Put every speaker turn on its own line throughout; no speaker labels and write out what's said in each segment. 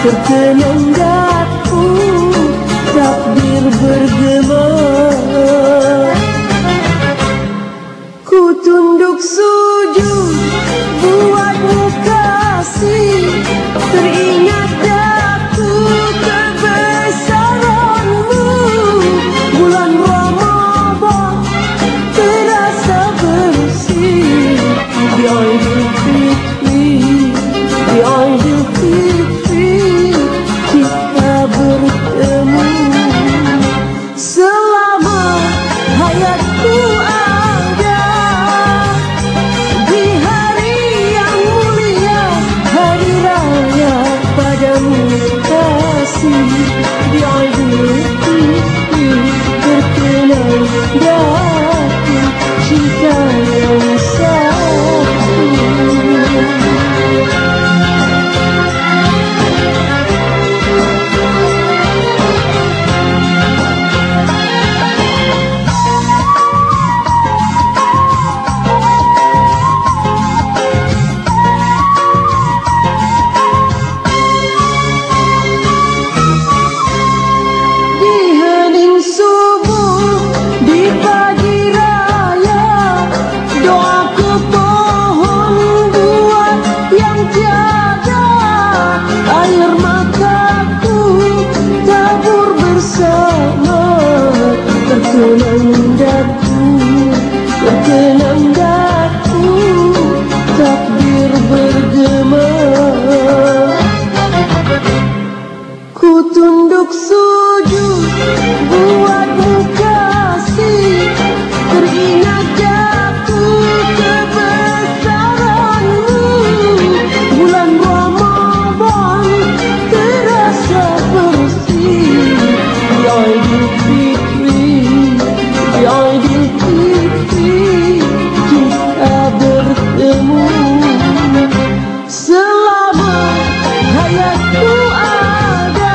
terkenang jatuh, takdir bergema. Ku tunduk sujud buatmu kasih, teringat aku kebesaranmu. Bulan Ramadan terasa bersih, di Aidil Fitri, di Aidil Fitri kita bertemu. Selama hayatku ada di hari yang mulia, hari raya padamu kasih, di Aidil Fitri terkenang jatuh cinta yang satu. Air mataku tabur bersama, terkenang daku, terkenang daku, takdir bergema. Ku tunduk sujud buatmu kasih, teringat daku kebesaranmu. Bulan Ramadan terasa bersih, di Aidil Fitri, di Aidil Fitri kita bertemu. Selama hayatku ada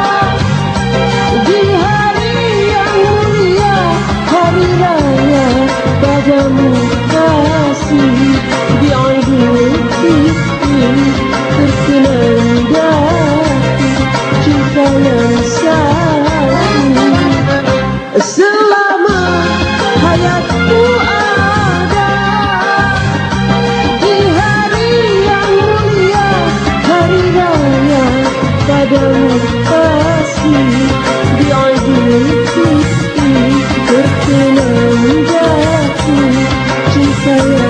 di hari yang mulia, hari raya padamu kasih, di Aidil Fitri terkenang jatuh cinta yang satu. Selama hayatku ada di hari yang mulia, hari raya padamu kasih, di Aidil Fitri terkenang jatuh cinta yang